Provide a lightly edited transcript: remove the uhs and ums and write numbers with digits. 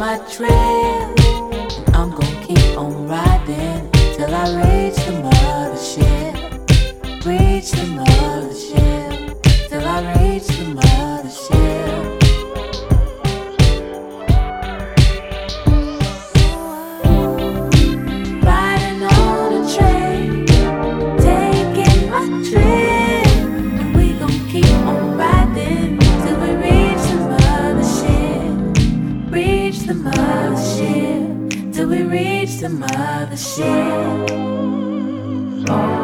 my trail. I'm gonna keep on riding till I reach the mothership. Reach the mothership till I reach the mothership. Riding on a train, taking my trip, and we gon' keep on riding till we reach the mothership. Reach the mothership till we reach the mothership.